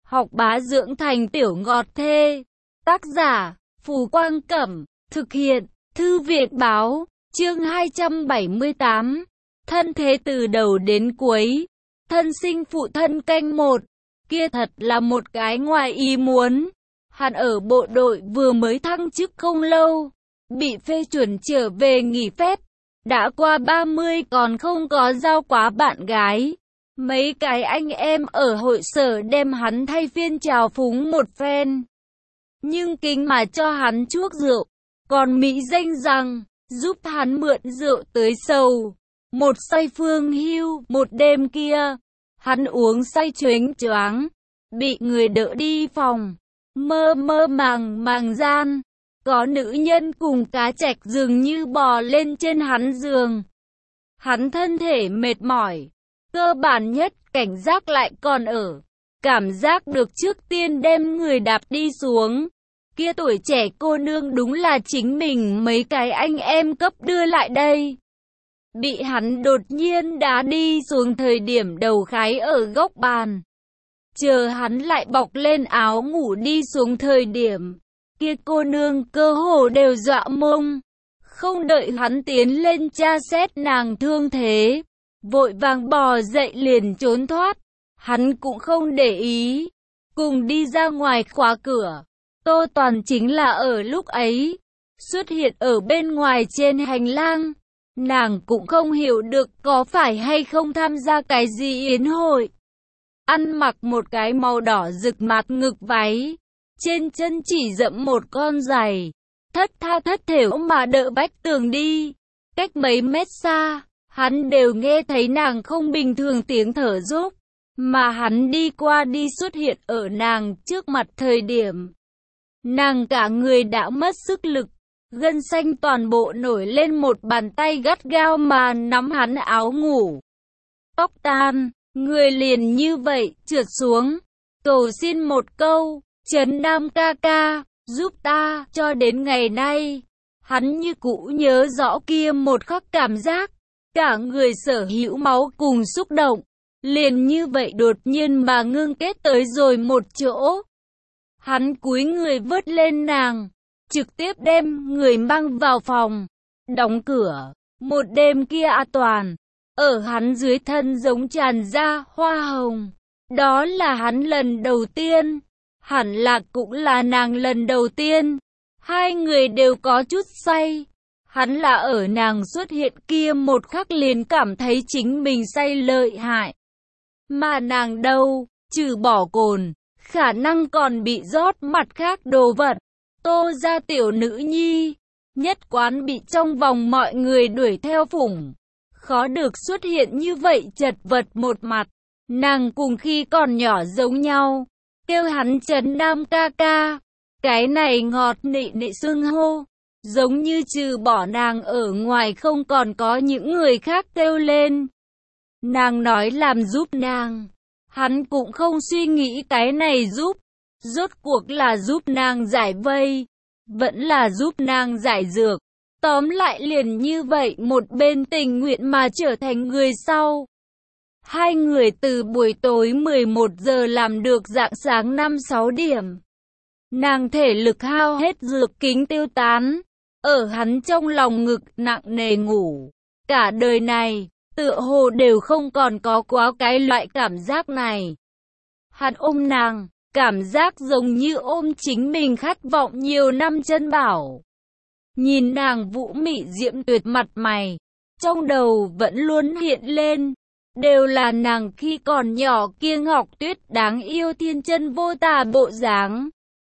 học bá dưỡng thành tiểu ngọt thê. Tác giả, Phù Quang Cẩm, thực hiện, Thư viện Báo, chương 278. Thân thế từ đầu đến cuối, thân sinh phụ thân canh một, kia thật là một cái ngoài ý muốn. Hắn ở bộ đội vừa mới thăng chức không lâu, bị phê chuẩn trở về nghỉ phép, đã qua 30 còn không có giao quá bạn gái. Mấy cái anh em ở hội sở đem hắn thay phiên chào phúng một phen, nhưng kính mà cho hắn chuốc rượu, còn mỹ danh rằng giúp hắn mượn rượu tới sầu. Một say phương hưu, một đêm kia, hắn uống say choáng choáng, bị người đỡ đi phòng, mơ mơ màng màng gian, có nữ nhân cùng cá trạch dường như bò lên trên hắn giường. Hắn thân thể mệt mỏi, cơ bản nhất cảnh giác lại còn ở, cảm giác được trước tiên đem người đạp đi xuống. Kia tuổi trẻ cô nương đúng là chính mình mấy cái anh em cấp đưa lại đây. Bị hắn đột nhiên đá đi xuống thời điểm đầu khái ở góc bàn. Chờ hắn lại bọc lên áo ngủ đi xuống thời điểm, kia cô nương cơ hồ đều dọa mông. Không đợi hắn tiến lên tra xét nàng thương thế, vội vàng bò dậy liền trốn thoát. Hắn cũng không để ý, cùng đi ra ngoài khóa cửa. Tô Toàn chính là ở lúc ấy xuất hiện ở bên ngoài trên hành lang. Nàng cũng không hiểu được có phải hay không tham gia cái gì yến hội. Ăn mặc một cái màu đỏ rực mạt ngực váy, trên chân chỉ dẫm một con giày, thất tha thất thểu mà đỡ vách tường đi. Cách mấy mét xa, hắn đều nghe thấy nàng không bình thường tiếng thở dốc, mà hắn đi qua đi xuất hiện ở nàng trước mặt thời điểm, nàng cả người đã mất sức lực, gân xanh toàn bộ nổi lên, một bàn tay gắt gao mà nắm hắn áo ngủ. Tóc tan, người liền như vậy trượt xuống, cầu xin một câu, Trấn Nam ca ca, giúp ta. Cho đến ngày nay, hắn như cũ nhớ rõ kia một khắc cảm giác, cả người sở hữu máu cùng xúc động, liền như vậy đột nhiên mà ngưng kết tới rồi một chỗ. Hắn cúi người vớt lên nàng, trực tiếp đem người mang vào phòng, đóng cửa. Một đêm kia Toàn, ở hắn dưới thân giống tràn ra hoa hồng. Đó là hắn lần đầu tiên, hẳn là cũng là nàng lần đầu tiên. Hai người đều có chút say. Hắn là ở nàng xuất hiện kia một khắc liền cảm thấy chính mình say lợi hại. Mà nàng đâu, trừ bỏ cồn, khả năng còn bị rót mặt khác đồ vật. Tô gia tiểu nữ nhi, nhất quán bị trong vòng mọi người đuổi theo phủng. Khó được xuất hiện như vậy chật vật một mặt. Nàng cùng khi còn nhỏ giống nhau, kêu hắn Trấn Nam ca ca. Cái này ngọt nị nị xưng hô, giống như trừ bỏ nàng ở ngoài không còn có những người khác kêu lên. Nàng nói làm giúp nàng, hắn cũng không suy nghĩ cái này giúp. Rốt cuộc là giúp nàng giải vây, vẫn là giúp nàng giải dược. Tóm lại liền như vậy một bên tình nguyện mà trở thành người sau. Hai người từ buổi tối 11 giờ làm được rạng sáng 5-6 điểm. Nàng thể lực hao hết, dược kính tiêu tán, ở hắn trong lòng ngực nặng nề ngủ. Cả đời này, tựa hồ đều không còn có quá cái loại cảm giác này. Hắn ôm nàng, cảm giác giống như ôm chính mình khát vọng nhiều năm chân bảo. Nhìn nàng vũ mị diễm tuyệt mặt mày, trong đầu vẫn luôn hiện lên, đều là nàng khi còn nhỏ kia ngọc tuyết đáng yêu thiên chân vô tà bộ dáng.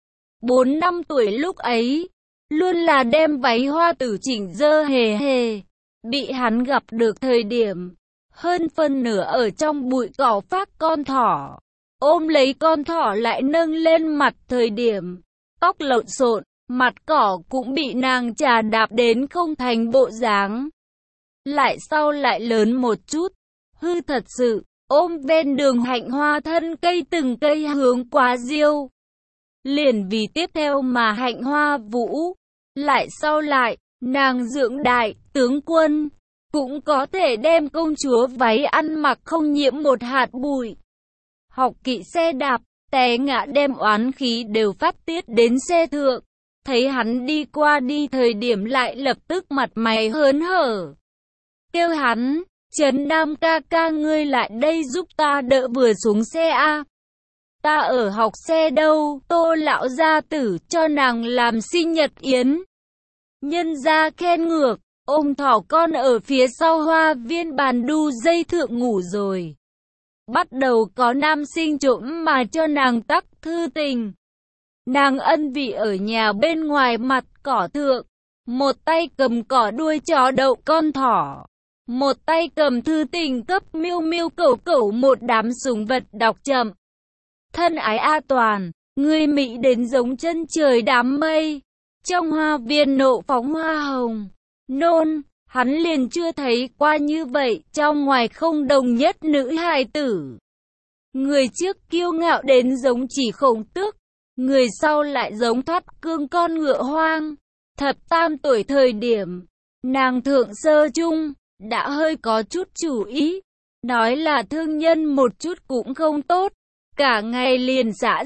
4 năm tuổi lúc ấy, luôn là đem váy hoa tử chỉnh dơ hề hề, bị hắn gặp được thời điểm, hơn phân nửa ở trong bụi cỏ phát con thỏ. Ôm lấy con thỏ lại nâng lên mặt thời điểm, tóc lộn xộn, mặt cỏ cũng bị nàng chà đạp đến không thành bộ dáng. Lại sau lại lớn một chút, hư thật sự, ôm ven đường hạnh hoa thân cây từng cây hướng quá diêu. Liền vì tiếp theo mà hạnh hoa vũ. Lại sau lại, nàng dưỡng đại, tướng quân, cũng có thể đem công chúa váy ăn mặc không nhiễm một hạt bụi. Học kỵ xe đạp, té ngã đem oán khí đều phát tiết đến xe thượng. Thấy hắn đi qua đi thời điểm lại lập tức mặt mày hớn hở. Kêu hắn, Trấn Nam ca ca ngươi lại đây giúp ta đỡ vừa xuống xe a. Ta ở học xe đâu, Tô lão gia tử cho nàng làm sinh nhật yến. Nhân gia khen ngược, ôm thỏ con ở phía sau hoa viên bàn đu dây thượng ngủ rồi. Bắt đầu có nam sinh trộm mà cho nàng tắc thư tình. Nàng ân vị ở nhà bên ngoài mặt cỏ thượng, một tay cầm cỏ đuôi chó đậu con thỏ, một tay cầm thư tình cấp miêu miêu cẩu cẩu một đám sủng vật đọc chậm. Thân ái A Toàn, ngươi mỹ đến giống chân trời đám mây, trong hoa viên nộ phóng hoa hồng. Nôn, hắn liền chưa thấy qua như vậy, trong ngoài không đồng nhất nữ hài tử. Người trước kiêu ngạo đến giống chỉ Khổng Tước, người sau lại giống Thoát Cương con ngựa hoang. Thập tam tuổi thời điểm, nàng thượng sơ chung, đã hơi có chút chủ ý, nói là thương nhân một chút cũng không tốt, cả ngày liền xã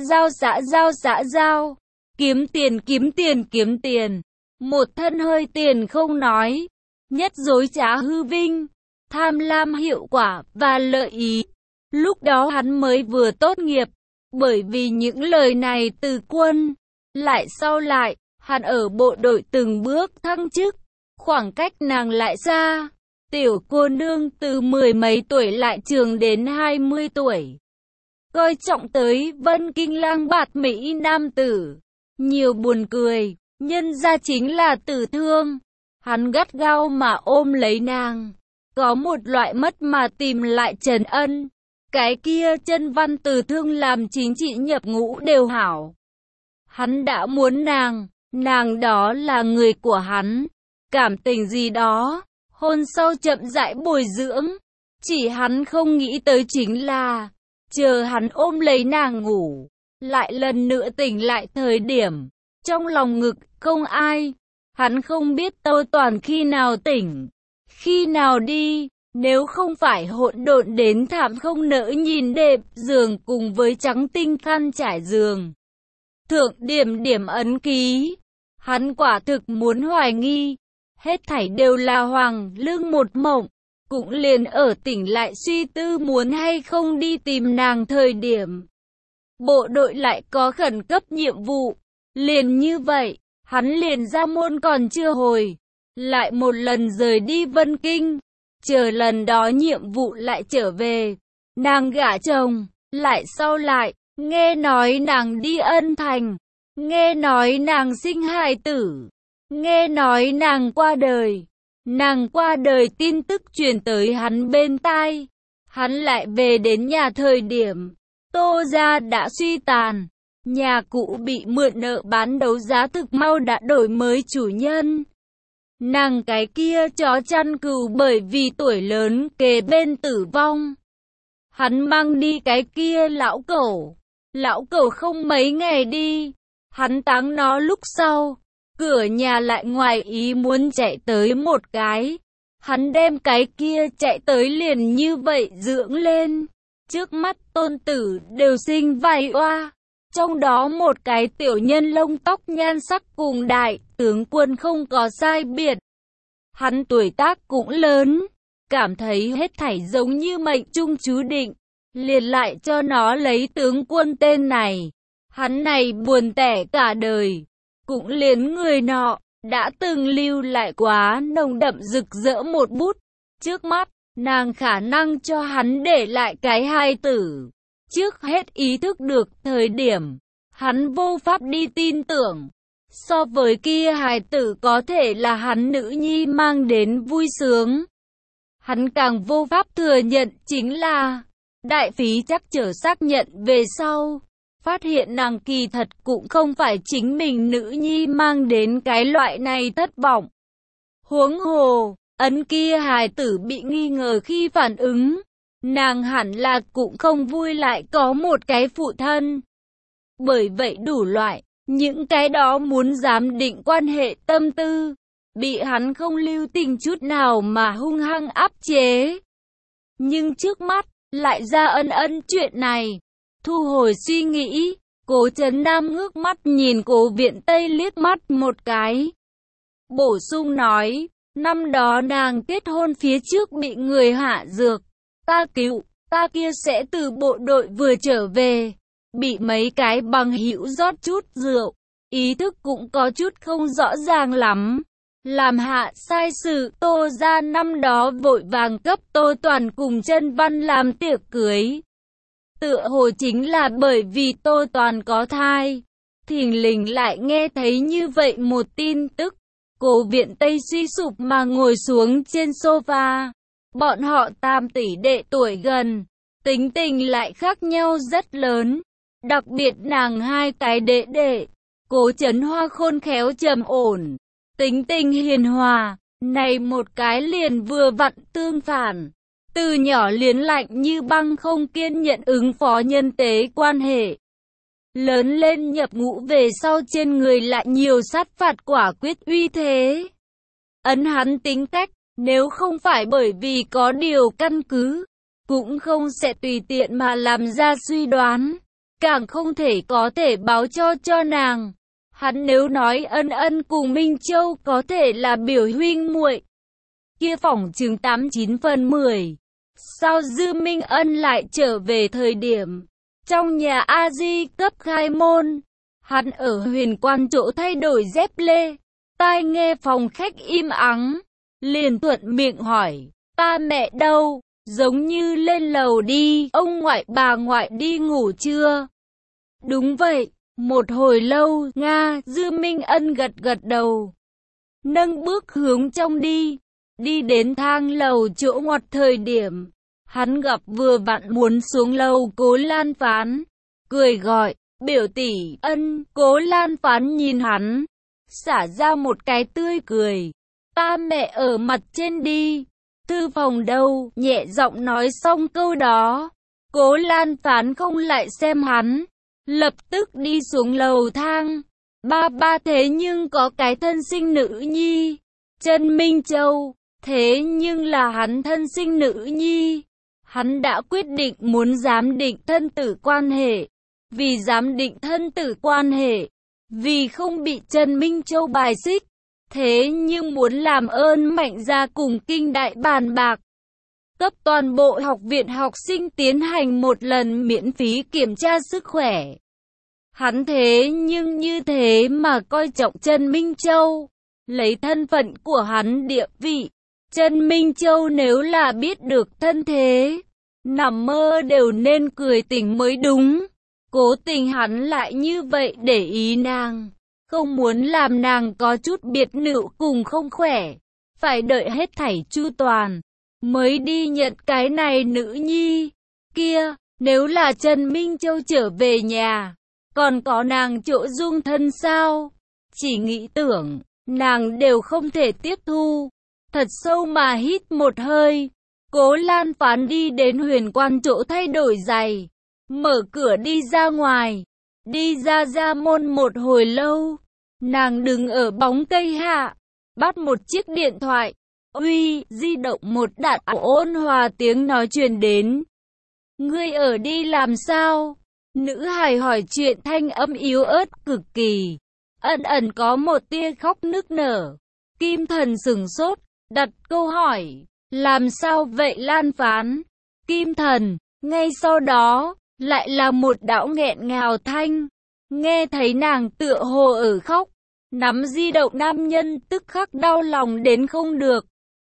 giao, kiếm tiền, một thân hơi tiền không nói, nhất dối trá hư vinh, tham lam hiệu quả và lợi ý. Lúc đó hắn mới vừa tốt nghiệp, bởi vì những lời này từ quân, lại sau lại, hắn ở bộ đội từng bước thăng chức, khoảng cách nàng lại xa. Tiểu cô nương từ 10 mấy tuổi lại trường đến 20 tuổi. Coi trọng tới Vân Kinh lang bạt Mỹ nam tử. Nhiều buồn cười, nhân ra chính là tử thương. Hắn gắt gao mà ôm lấy nàng. Có một loại mất mà tìm lại trần ân. Cái kia chân văn tử thương làm chính trị nhập ngũ đều hảo. Hắn đã muốn nàng đó là người của hắn. Cảm tình gì đó, hôn sau chậm rãi bồi dưỡng. Chỉ hắn không nghĩ tới chính là, chờ hắn ôm lấy nàng ngủ, lại lần nữa tỉnh lại thời điểm, trong lòng ngực không ai. Hắn không biết Tô Toàn khi nào tỉnh, khi nào đi. Nếu không phải hỗn độn đến thảm không nỡ nhìn đệm giường cùng với trắng tinh khăn trải giường thượng điểm ấn ký, hắn quả thực muốn hoài nghi, hết thảy đều là hoàng lương một mộng. Cũng liền ở tỉnh lại suy tư muốn hay không đi tìm nàng thời điểm, bộ đội lại có khẩn cấp nhiệm vụ. Liền như vậy, hắn liền ra môn còn chưa hồi, lại một lần rời đi Vân Kinh. Chờ lần đó nhiệm vụ lại trở về, nàng gả chồng, lại sau lại, nghe nói nàng đi Ân Thành, nghe nói nàng sinh hài tử, nghe nói nàng qua đời. Nàng qua đời tin tức truyền tới hắn bên tai. Hắn lại về đến nhà thời điểm, Tô gia đã suy tàn. Nhà cũ bị mượn nợ bán đấu giá thực mau đã đổi mới chủ nhân. Nàng cái kia chó chăn cừu bởi vì tuổi lớn kề bên tử vong. Hắn mang đi cái kia lão cẩu không mấy ngày đi. Hắn táng nó lúc sau, cửa nhà lại ngoài ý muốn chạy tới một cái. Hắn đem cái kia chạy tới liền như vậy dưỡng lên. Trước mắt tôn tử đều sinh vài oa. Trong đó một cái tiểu nhân lông tóc nhan sắc cùng đại tướng quân không có sai biệt. Hắn tuổi tác cũng lớn, cảm thấy hết thảy giống như mệnh trung chú định, liền lại cho nó lấy tướng quân tên này. Hắn này buồn tẻ cả đời, cũng liền người nọ, đã từng lưu lại quá nồng đậm rực rỡ một bút. Trước mắt, nàng khả năng cho hắn để lại cái hài tử. Trước hết ý thức được thời điểm, hắn vô pháp đi tin tưởng. So với kia hài tử có thể là hắn nữ nhi mang đến vui sướng. Hắn càng vô pháp thừa nhận chính là, đại phí chắc trở xác nhận về sau. Phát hiện nàng kỳ thật cũng không phải chính mình nữ nhi mang đến cái loại này thất vọng. Huống hồ, ấn kia hài tử bị nghi ngờ khi phản ứng. Nàng hẳn là cũng không vui lại có một cái phụ thân. Bởi vậy đủ loại, những cái đó muốn giám định quan hệ tâm tư, bị hắn không lưu tình chút nào mà hung hăng áp chế. Nhưng trước mắt, lại ra ân chuyện này. Thu hồi suy nghĩ, Cố Trấn Nam ngước mắt nhìn Cố Viện Tây liếc mắt một cái. Bổ sung nói, năm đó nàng kết hôn phía trước bị người hạ dược, ta cứu, ta kia sẽ từ bộ đội vừa trở về, bị mấy cái bằng hữu rót chút rượu, ý thức cũng có chút không rõ ràng lắm. Làm hạ sai sự, Tô gia năm đó vội vàng cấp Tô Toàn cùng Chân Văn làm tiệc cưới. Tựa hồ chính là bởi vì Tô Toàn có thai. Thình lình lại nghe thấy như vậy một tin tức. Cố Viện Tây suy sụp mà ngồi xuống trên sofa. Bọn họ tam tỷ đệ tuổi gần, tính tình lại khác nhau rất lớn. Đặc biệt nàng hai cái đệ đệ, Cố Trấn Hoa khôn khéo trầm ổn, tính tình hiền hòa, này một cái liền vừa vặn tương phản. Từ nhỏ liền lạnh như băng không kiên nhẫn ứng phó nhân tế quan hệ. Lớn lên nhập ngũ về sau trên người lại nhiều sát phạt quả quyết uy thế. Ấn hắn tính cách, nếu không phải bởi vì có điều căn cứ, cũng không sẽ tùy tiện mà làm ra suy đoán, càng không thể có thể báo cho nàng. Hắn nếu nói Ân Ân cùng Minh Châu có thể là biểu huynh muội, kia phỏng chừng 89 phần 10. Sao Dư Minh Ân lại trở về thời điểm trong nhà A Di cấp khai môn, hắn ở Huyền Quan chỗ thay đổi dép lê, tai nghe phòng khách im ắng, liền thuận miệng hỏi, ta mẹ đâu, giống như lên lầu đi, ông ngoại bà ngoại đi ngủ chưa? Đúng vậy, một hồi lâu, Nga, Dư Minh Ân gật gật đầu, nâng bước hướng trong đi, đi đến thang lầu chỗ ngoặt thời điểm. Hắn gặp vừa vặn muốn xuống lầu Cố Lan Phán, cười gọi, biểu tỷ Ân. Cố Lan Phán nhìn hắn, xả ra một cái tươi cười, ta mẹ ở mặt trên đi, thư phòng đâu, nhẹ giọng nói xong câu đó. Cố Lan Phán không lại xem hắn, lập tức đi xuống lầu thang. Ba thế nhưng có cái thân sinh nữ nhi, Trần Minh Châu, thế nhưng là hắn thân sinh nữ nhi. Hắn đã quyết định muốn giám định thân tử quan hệ. Vì giám định thân tử quan hệ, vì không bị Trần Minh Châu bài xích, thế nhưng muốn làm ơn Mạnh gia cùng Kinh Đại bàn bạc, cấp toàn bộ học viện học sinh tiến hành một lần miễn phí kiểm tra sức khỏe. Hắn thế nhưng như thế mà coi trọng Trần Minh Châu, lấy thân phận của hắn địa vị. Trần Minh Châu nếu là biết được thân thế, nằm mơ đều nên cười tỉnh mới đúng. Cố tình hắn lại như vậy để ý nàng, không muốn làm nàng có chút biệt nữ cùng không khỏe, phải đợi hết thảy chu toàn mới đi nhận cái này nữ nhi. Kia, nếu là Trần Minh Châu trở về nhà, còn có nàng chỗ dung thân sao? Chỉ nghĩ tưởng, nàng đều không thể tiếp thu. Thật sâu mà hít một hơi, Cố Lan Phán đi đến Huyền Quan chỗ thay đổi giày, mở cửa đi ra ngoài, đi ra môn một hồi lâu, nàng đứng ở bóng cây hạ, bắt một chiếc điện thoại, uy, di động một đạn ôn hòa tiếng nói truyền đến. Ngươi ở đi làm sao? Nữ hài hỏi chuyện thanh âm yếu ớt cực kỳ, ẩn ẩn có một tia khóc nức nở. Kim Thần sửng sốt, đặt câu hỏi, làm sao vậy Lan Phán? Kim Thần, ngay sau đó, lại là một đạo nghẹn ngào thanh, nghe thấy nàng tựa hồ ở khóc, nắm di động nam nhân tức khắc đau lòng đến không được.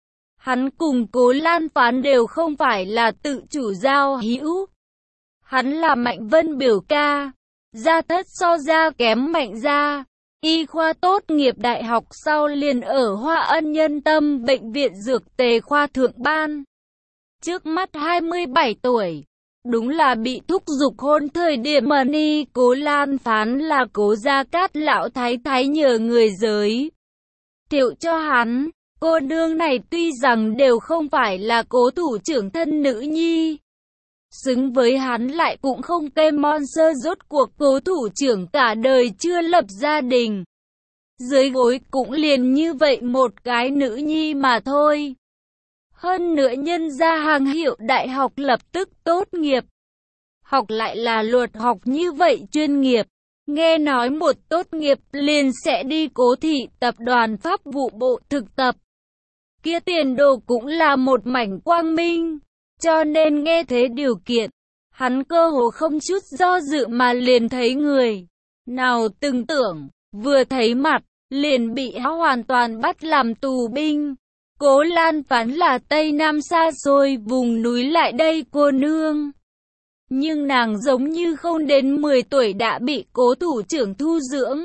Hắn cùng Cố Lan Phán đều không phải là tự chủ giao hữu. Hắn là Mạnh Vân biểu ca, gia thất so ra kém Mạnh gia. Y khoa tốt nghiệp đại học sau liền ở Hoa Ân Nhân Tâm Bệnh viện Dược Tề khoa thượng ban. Trước mắt 27 tuổi, đúng là bị thúc giục hôn thời điểm mà ni. Cố Lan Phán là Cố Gia Cát lão thái thái nhờ người giới thiệu cho hắn. Cô nương này tuy rằng đều không phải là Cố thủ trưởng thân nữ nhi, xứng với hắn lại cũng không kém monster. Rốt cuộc Cố thủ trưởng cả đời chưa lập gia đình, dưới gối cũng liền như vậy một cái nữ nhi mà thôi. Hơn nữa nhân gia hàng hiệu đại học lập tức tốt nghiệp, học lại là luật học như vậy chuyên nghiệp. Nghe nói một tốt nghiệp liền sẽ đi Cố Thị tập đoàn Pháp vụ bộ thực tập. Kia tiền đồ cũng là một mảnh quang minh. Cho nên nghe thế điều kiện, hắn cơ hồ không chút do dự mà liền thấy người. Nào từng tưởng, vừa thấy mặt, liền bị hắn hoàn toàn bắt làm tù binh. Cố Lan Phán là Tây Nam xa xôi vùng núi lại đây cô nương. Nhưng nàng giống như không đến 10 tuổi đã bị Cố thủ trưởng thu dưỡng.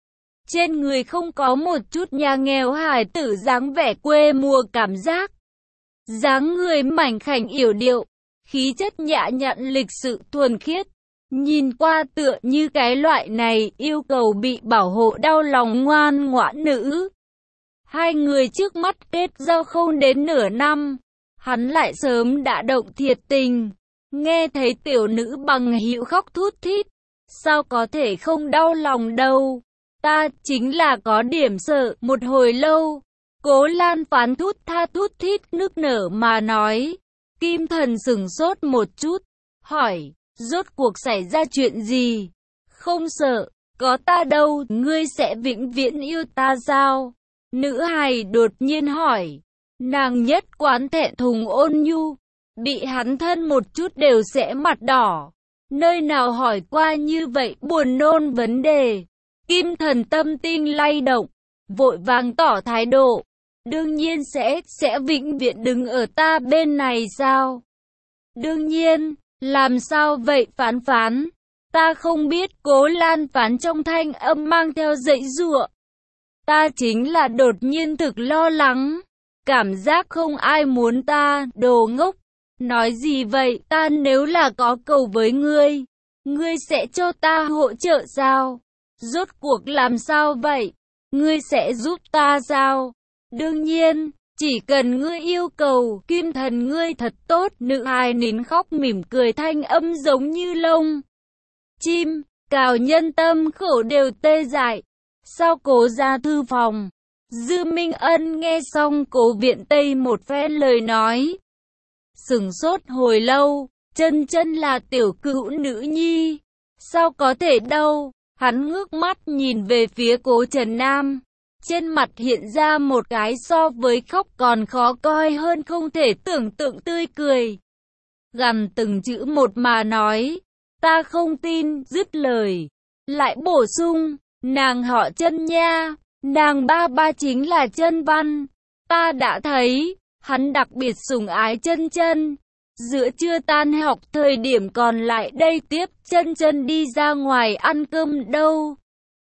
Trên người không có một chút nhà nghèo hài tử dáng vẻ quê mùa cảm giác. Dáng người mảnh khảnh yểu điệu, khí chất nhã nhặn lịch sự thuần khiết. Nhìn qua tựa như cái loại này yêu cầu bị bảo hộ đau lòng ngoan ngoãn nữ. Hai người trước mắt kết giao không đến nửa năm, hắn lại sớm đã động thiệt tình. Nghe thấy tiểu nữ bằng hữu khóc thút thít, sao có thể không đau lòng đâu. Ta chính là có điểm sợ. Một hồi lâu, Cố Lan Phán thút thít nức nở mà nói. Kim Thần sửng sốt một chút, hỏi, rốt cuộc xảy ra chuyện gì? Không sợ, có ta đâu, ngươi sẽ vĩnh viễn yêu ta sao? Nữ hài đột nhiên hỏi. Nàng nhất quán thẹn thùng ôn nhu, bị hắn thân một chút đều sẽ mặt đỏ. Nơi nào hỏi qua như vậy buồn nôn vấn đề. Kim Thần tâm tin lay động, vội vàng tỏ thái độ. Đương nhiên sẽ vĩnh viễn đứng ở ta bên này sao? Đương nhiên, làm sao vậy Phán Phán? Ta không biết. Cố Lan Phán trong thanh âm mang theo dãy giụa. Ta chính là đột nhiên thực lo lắng. Cảm giác không ai muốn ta, đồ ngốc. Nói gì vậy? Ta nếu là có cầu với ngươi sẽ cho ta hỗ trợ sao? Rốt cuộc làm sao vậy? Ngươi sẽ giúp ta sao? Đương nhiên, chỉ cần ngươi yêu cầu. Kim Thần ngươi thật tốt. Nữ hài nín khóc mỉm cười thanh âm giống như lông chim, cào nhân tâm khổ đều tê dại. Sau Cố ra thư phòng, Dư Minh Ân nghe xong Cố Viện Tây một phen lời nói, sửng sốt hồi lâu. Chân chân là tiểu cữu nữ nhi, sao có thể đâu? Hắn ngước mắt nhìn về phía Cố Trần Nam, trên mặt hiện ra một cái so với khóc còn khó coi hơn không thể tưởng tượng tươi cười. Gằn từng chữ một mà nói, ta không tin. Dứt lời, lại bổ sung, nàng họ Chân nha, nàng ba chính là Chân Văn. Ta đã thấy, hắn đặc biệt sủng ái Chân Chân. Giữa trưa tan học thời điểm còn lại đây tiếp Chân Chân đi ra ngoài ăn cơm đâu.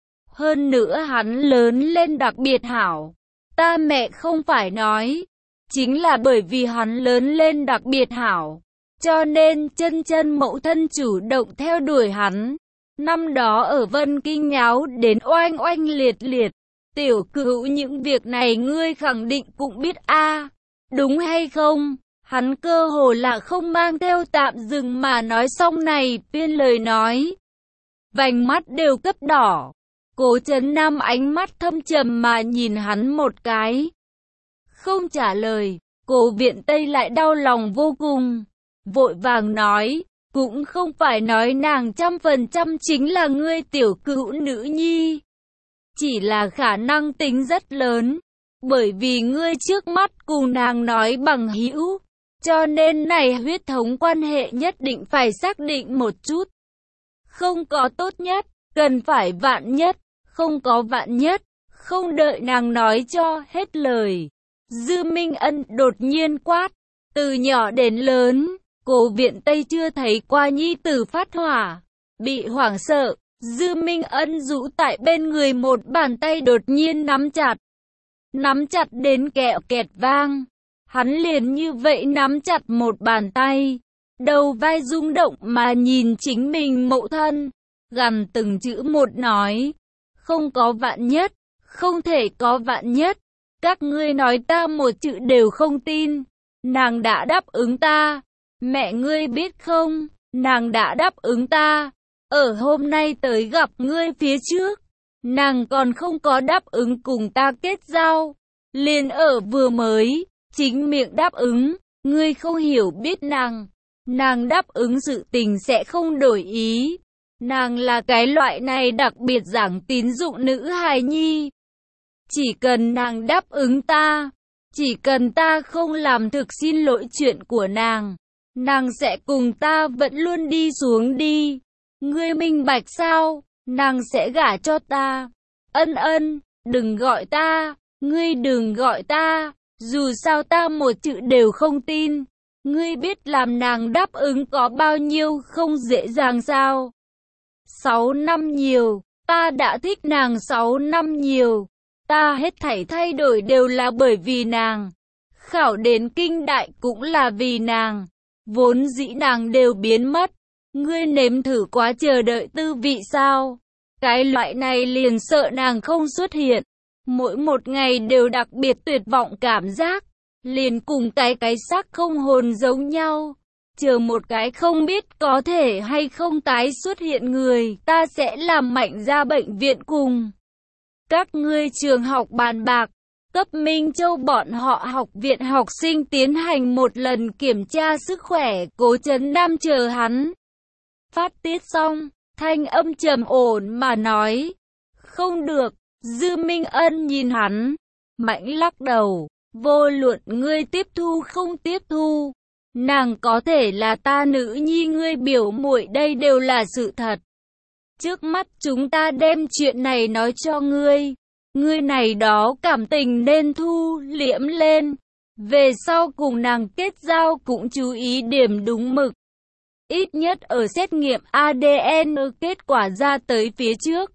Hơn nữa hắn lớn lên đặc biệt hảo. Ta mẹ không phải nói, chính là bởi vì hắn lớn lên đặc biệt hảo, cho nên Chân Chân mẫu thân chủ động theo đuổi hắn. Năm đó ở Vân Kinh nháo đến oanh oanh liệt liệt. Tiểu cữu những việc này ngươi khẳng định cũng biết a, đúng hay không? Hắn cơ hồ là không mang theo tạm dừng mà nói xong này viên lời nói. Vành mắt đều cấp đỏ. Cố Trấn Nam ánh mắt thâm trầm mà nhìn hắn một cái, không trả lời. Cố Viện Tây lại đau lòng vô cùng, vội vàng nói, cũng không phải nói nàng 100% chính là ngươi tiểu cữu nữ nhi, chỉ là khả năng tính rất lớn, bởi vì ngươi trước mắt cùng nàng nói bằng hữu, cho nên này huyết thống quan hệ nhất định phải xác định một chút. Không có tốt nhất, cần phải vạn nhất, không có vạn nhất. Không đợi nàng nói cho hết lời, Dư Minh Ân đột nhiên quát, từ nhỏ đến lớn, Cố Viện Tây chưa thấy qua nhi tử phát hỏa. Bị hoảng sợ, Dư Minh Ân rũ tại bên người một bàn tay đột nhiên nắm chặt đến kẹo kẹt vang. Hắn liền như vậy nắm chặt một bàn tay, đầu vai rung động mà nhìn chính mình mẫu thân, gằn từng chữ một nói, không có vạn nhất, không thể có vạn nhất. Các ngươi nói ta một chữ đều không tin. Nàng đã đáp ứng ta. Mẹ ngươi biết không, nàng đã đáp ứng ta. Ở hôm nay tới gặp ngươi phía trước, nàng còn không có đáp ứng cùng ta kết giao. Liền ở vừa mới, chính miệng đáp ứng, ngươi không hiểu biết nàng nàng đáp ứng sự tình sẽ không đổi ý. Nàng là cái loại này đặc biệt giảng tín dụng nữ hài nhi. Chỉ cần nàng đáp ứng ta, chỉ cần ta không làm thực xin lỗi chuyện của nàng sẽ cùng ta vẫn luôn đi xuống đi. Ngươi minh bạch sao? Nàng sẽ gả cho ta. Ân ân, đừng gọi ta, ngươi đừng gọi ta, dù sao ta một chữ đều không tin. Ngươi biết làm nàng đáp ứng có bao nhiêu không dễ dàng sao? 6 năm nhiều, ta đã thích nàng 6 năm nhiều. Ta hết thảy thay đổi đều là bởi vì nàng. Khảo đến kinh đại cũng là vì nàng. Vốn dĩ nàng đều biến mất. Ngươi nếm thử quá chờ đợi tư vị sao? Cái loại này liền sợ nàng không xuất hiện. Mỗi một ngày đều đặc biệt tuyệt vọng cảm giác. Liền cùng cái xác không hồn giống nhau. Chờ một cái không biết có thể hay không tái xuất hiện người, ta sẽ làm Mạnh ra bệnh viện cùng các ngươi trường học bàn bạc, cấp Minh Châu bọn họ học viện học sinh tiến hành một lần kiểm tra sức khỏe. Cố Trấn Nam chờ hắn phát tiết xong, thanh âm trầm ổn mà nói, không được. Dư Minh Ân nhìn hắn, Mạnh lắc đầu, vô luận ngươi tiếp thu không tiếp thu, nàng có thể là ta nữ nhi, ngươi biểu muội, đây đều là sự thật. Trước mắt chúng ta đem chuyện này nói cho ngươi. Ngươi này đó cảm tình nên thu liễm lên. Về sau cùng nàng kết giao cũng chú ý điểm đúng mực. Ít nhất ở xét nghiệm ADN kết quả ra tới phía trước.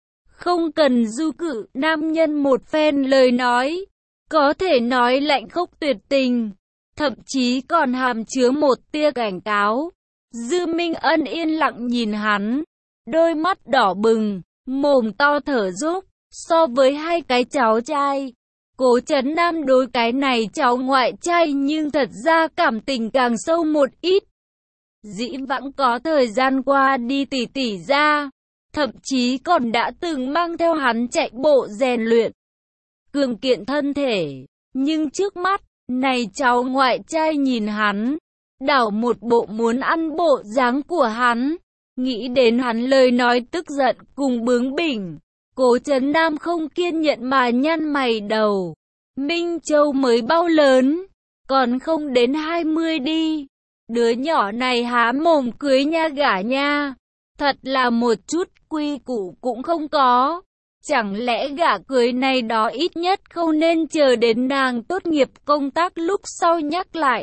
Không cần du cự nam nhân một phen lời nói. Có thể nói lạnh khốc tuyệt tình. Thậm chí còn hàm chứa một tia cảnh cáo. Dư Minh Ân yên lặng nhìn hắn. Đôi mắt đỏ bừng, mồm to thở dốc. So với hai cái cháu trai, Cố Trấn Nam đối cái này cháu ngoại trai nhưng thật ra cảm tình càng sâu một ít. Dĩ vãng có thời gian qua đi tỷ tỷ ra, thậm chí còn đã từng mang theo hắn chạy bộ rèn luyện, cường kiện thân thể. Nhưng trước mắt, này cháu ngoại trai nhìn hắn, đảo một bộ muốn ăn bộ dáng của hắn. Nghĩ đến hắn lời nói tức giận cùng bướng bỉnh, Cố Trấn Nam không kiên nhẫn mà nhăn mày đầu. Minh Châu mới bao lớn, còn không đến 20 đi. Đứa nhỏ này há mồm cưới nha gả nha. Thật là một chút quy củ cũng không có. Chẳng lẽ gả cưới này đó ít nhất không nên chờ đến nàng tốt nghiệp công tác lúc sau nhắc lại.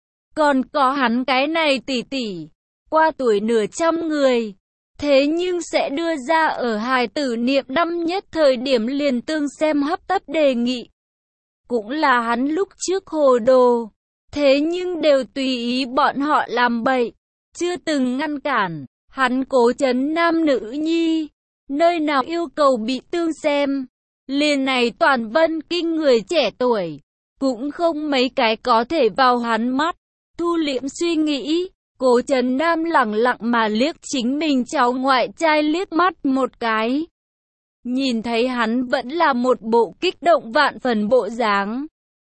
Còn có hắn cái này tỷ tỷ, qua tuổi nửa trăm người. Thế nhưng sẽ đưa ra ở hài tử niệm năm nhất thời điểm liền tương xem hấp tấp đề nghị. Cũng là hắn lúc trước hồ đồ. Thế nhưng đều tùy ý bọn họ làm bậy. Chưa từng ngăn cản. Hắn Cố Trấn Nam nữ nhi. Nơi nào yêu cầu bị tương xem. Liền này toàn Vân Kinh người trẻ tuổi. Cũng không mấy cái có thể vào hắn mắt. Thu liễm suy nghĩ. Cố Trấn Nam lẳng lặng mà liếc chính mình cháu ngoại trai liếc mắt một cái. Nhìn thấy hắn vẫn là một bộ kích động vạn phần bộ dáng.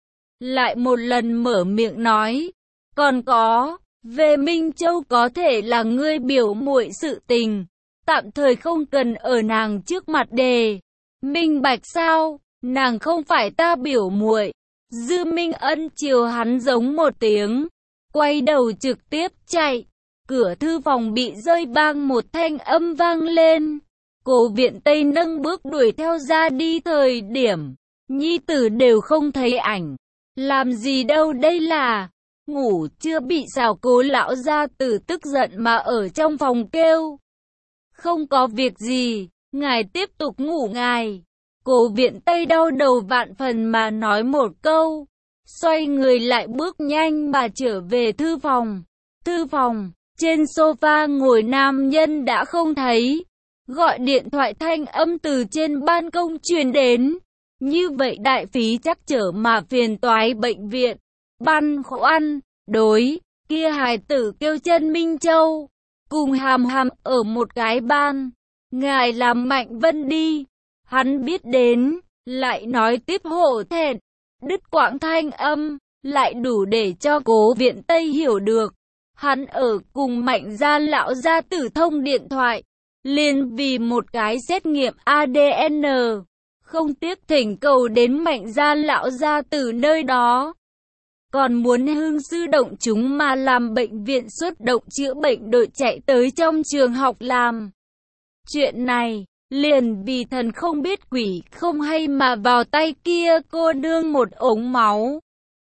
Lại một lần mở miệng nói. Còn có, về Minh Châu có thể là ngươi biểu muội sự tình. Tạm thời không cần ở nàng trước mặt đề. Minh bạch sao, nàng không phải ta biểu muội. Dư Minh Ân chiều hắn giống một tiếng. Quay đầu trực tiếp chạy. Cửa thư phòng bị rơi bang một thanh âm vang lên. Cố Viện Tây nâng bước đuổi theo ra đi thời điểm. Nhi tử đều không thấy ảnh. Làm gì đâu đây là. Ngủ chưa bị sao? Cố lão gia tử tức giận mà ở trong phòng kêu. Không có việc gì, ngài tiếp tục ngủ ngài. Cố Viện Tây đau đầu vạn phần mà nói một câu. Xoay người lại bước nhanh mà trở về thư phòng. Thư phòng, trên sofa ngồi nam nhân đã không thấy. Gọi điện thoại thanh âm từ trên ban công truyền đến. Như vậy đại phí chắc trở mà phiền toái bệnh viện. Băn khoăn, đối, kia hài tử kêu Chân Minh Châu. Cùng hàm hàm ở một cái ban. Ngài làm Mạnh Vân đi. Hắn biết đến, lại nói tiếp hổ thẹn. Đứt quãng thanh âm, lại đủ để cho Cố Viện Tây hiểu được. Hắn ở cùng Mạnh gia lão gia tử thông điện thoại, liền vì một cái xét nghiệm ADN, không tiếc thỉnh cầu đến Mạnh gia lão gia tử nơi đó. Còn muốn hương sư động chúng mà làm bệnh viện xuất động chữa bệnh đội chạy tới trong trường học làm. Chuyện này, liền vì thần không biết quỷ không hay mà vào tay kia cô nương một ống máu.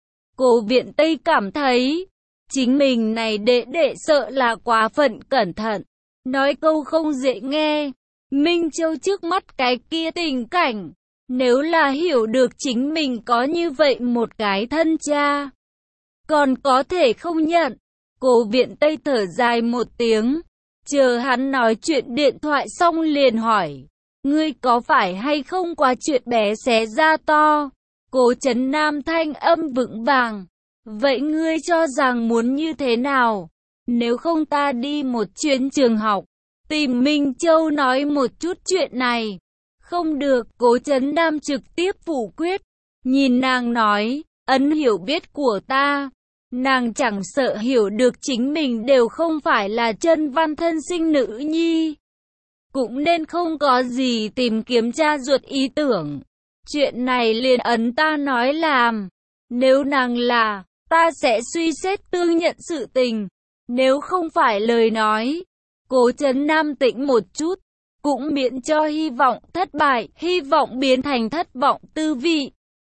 Cô Viện Tây cảm thấy, chính mình này đệ sợ là quá phận cẩn thận. Nói câu không dễ nghe, Minh Châu trước mắt cái kia tình cảnh, nếu là hiểu được chính mình có như vậy một cái thân cha, còn có thể không nhận. Cô Viện Tây thở dài một tiếng, chờ hắn nói chuyện điện thoại xong liền hỏi, ngươi có phải hay không qua chuyện bé xé ra to? Cố Trấn Nam thanh âm vững vàng, vậy ngươi cho rằng muốn như thế nào? Nếu không ta đi một chuyến trường học, tìm Minh Châu nói một chút chuyện này. Không được, Cố Trấn Nam trực tiếp phủ quyết, nhìn nàng nói, ấn hiểu biết của ta. Nàng chẳng sợ hiểu được chính mình đều không phải là chân văn thân sinh nữ nhi, cũng nên không có gì tìm kiếm cha ruột ý tưởng. Chuyện này liền ấn ta nói làm. Nếu nàng là, ta sẽ suy xét tương nhận sự tình. Nếu không phải lời nói, Cố Trấn Nam tĩnh một chút, cũng miễn cho hy vọng thất bại, hy vọng biến thành thất vọng tư vị.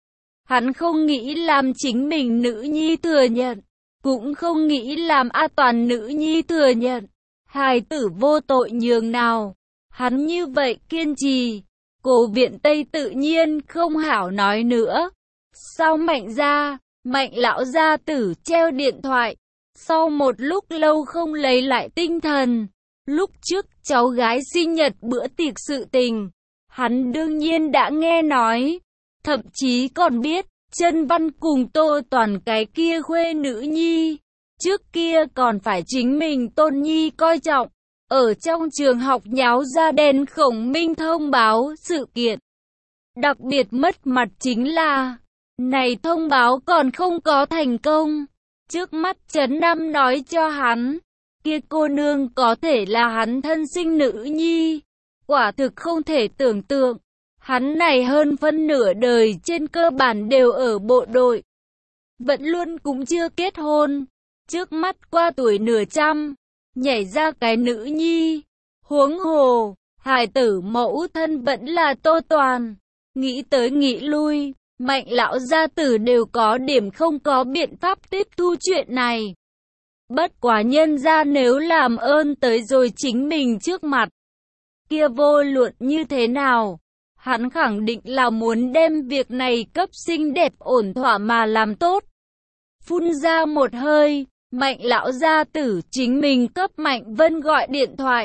Hắn không nghĩ làm chính mình nữ nhi thừa nhận, cũng không nghĩ làm A Toàn nữ nhi thừa nhận. Hài tử vô tội nhường nào. Hắn như vậy kiên trì, Cố Viện Tây tự nhiên không hảo nói nữa. Sau Mạnh gia, Mạnh lão gia tử treo điện thoại. Sau một lúc lâu không lấy lại tinh thần. Lúc trước cháu gái sinh nhật bữa tiệc sự tình, hắn đương nhiên đã nghe nói, thậm chí còn biết. Chân Văn cùng Tô Toàn cái kia khuê nữ nhi, trước kia còn phải chính mình Tôn Nhi coi trọng, ở trong trường học nháo ra đèn khổng minh thông báo sự kiện. Đặc biệt mất mặt chính là, này thông báo còn không có thành công. Trước mắt Trấn Nam nói cho hắn, kia cô nương có thể là hắn thân sinh nữ nhi, quả thực không thể tưởng tượng. Hắn này hơn phân nửa đời trên cơ bản đều ở bộ đội, vẫn luôn cũng chưa kết hôn, trước mắt qua tuổi nửa trăm, nhảy ra cái nữ nhi, huống hồ, hài tử mẫu thân vẫn là Tô Toàn. Nghĩ tới nghĩ lui, Mạnh lão gia tử đều có điểm không có biện pháp tiếp thu chuyện này. Bất quá nhân ra nếu làm ơn tới rồi chính mình trước mặt, kia vô luận như thế nào, hắn khẳng định là muốn đem việc này cấp xinh đẹp ổn thỏa mà làm tốt. Phun ra một hơi, Mạnh lão gia tử chính mình cấp Mạnh Vân gọi điện thoại.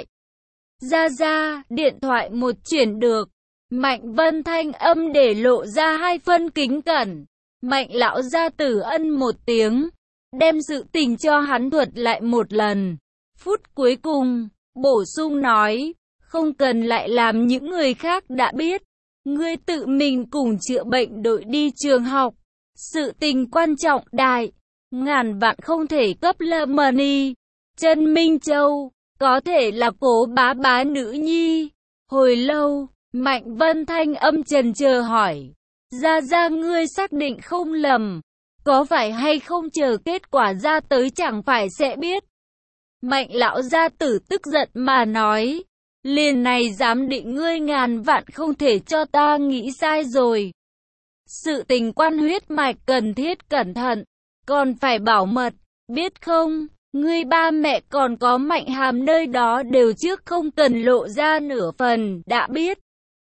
Ra, điện thoại một chuyển được. Mạnh Vân thanh âm để lộ ra hai phân kính cẩn. Mạnh lão gia tử ân một tiếng, đem sự tình cho hắn thuật lại một lần. Phút cuối cùng, bổ sung nói, không cần lại làm những người khác đã biết. Ngươi tự mình cùng chữa bệnh đội đi trường học. Sự tình quan trọng đại, ngàn vạn không thể cấp lơ money. Trần Minh Châu, có thể là Cố bá nữ nhi. Hồi lâu, Mạnh Vân thanh âm chần chờ hỏi, ra ngươi xác định không lầm, có phải hay không chờ kết quả ra tới chẳng phải sẽ biết. Mạnh lão gia tử tức giận mà nói, liền này dám định ngươi ngàn vạn không thể cho ta nghĩ sai rồi. Sự tình quan huyết mạch cần thiết cẩn thận, còn phải bảo mật, biết không? Ngươi ba mẹ còn có Mạnh Hàm nơi đó đều trước không cần lộ ra nửa phần, đã biết.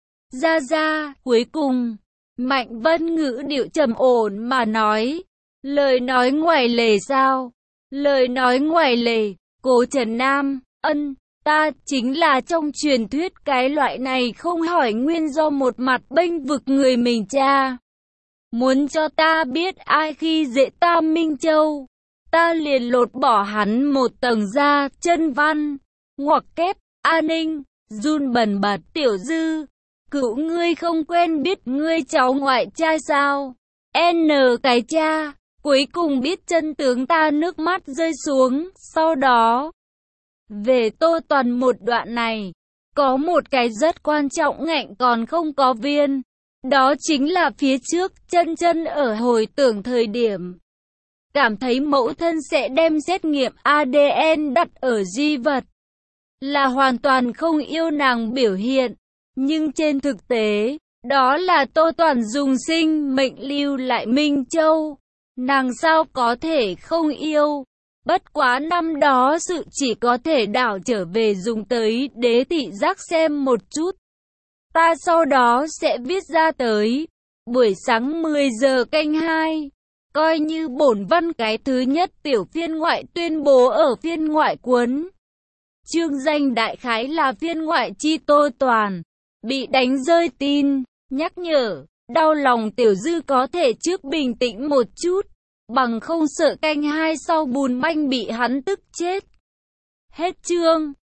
Ra, cuối cùng, Mạnh Vân ngữ điệu trầm ổn mà nói, lời nói ngoài lề sao? Lời nói ngoài lề, Cố Trấn Nam, ta chính là trong truyền thuyết cái loại này không hỏi nguyên do một mặt bênh vực người mình cha. Muốn cho ta biết ai khi dễ ta Minh Châu, ta liền lột bỏ hắn một tầng da. Chân Văn, ngoặc kép, an ninh, run bần bật. Tiểu Dư, cựu ngươi không quen biết ngươi cháu ngoại trai sao? N cái cha, Cuối cùng biết chân tướng ta nước mắt rơi xuống. Sau đó, về Tô Toàn một đoạn này, có một cái rất quan trọng ngạnh còn không có viên. Đó chính là phía trước, chân chân ở hồi tưởng thời điểm cảm thấy mẫu thân sẽ đem xét nghiệm ADN đặt ở di vật, là hoàn toàn không yêu nàng biểu hiện. Nhưng trên thực tế, đó là Tô Toàn dùng sinh mệnh lưu lại Minh Châu. Nàng sao có thể không yêu? Bất quá năm đó sự chỉ có thể đảo trở về dùng tới đế thị giác xem một chút. Ta sau đó sẽ viết ra tới. Buổi sáng 10 giờ canh 2. Coi như bổn văn cái thứ nhất tiểu phiên ngoại tuyên bố ở phiên ngoại cuốn. Chương danh đại khái là phiên ngoại chi Tô Toàn. Bị đánh rơi tin. Nhắc nhở. Đau lòng tiểu dư có thể trước bình tĩnh một chút. Bằng không sợ canh 2 sau bùn manh bị hắn tức chết. Hết chương.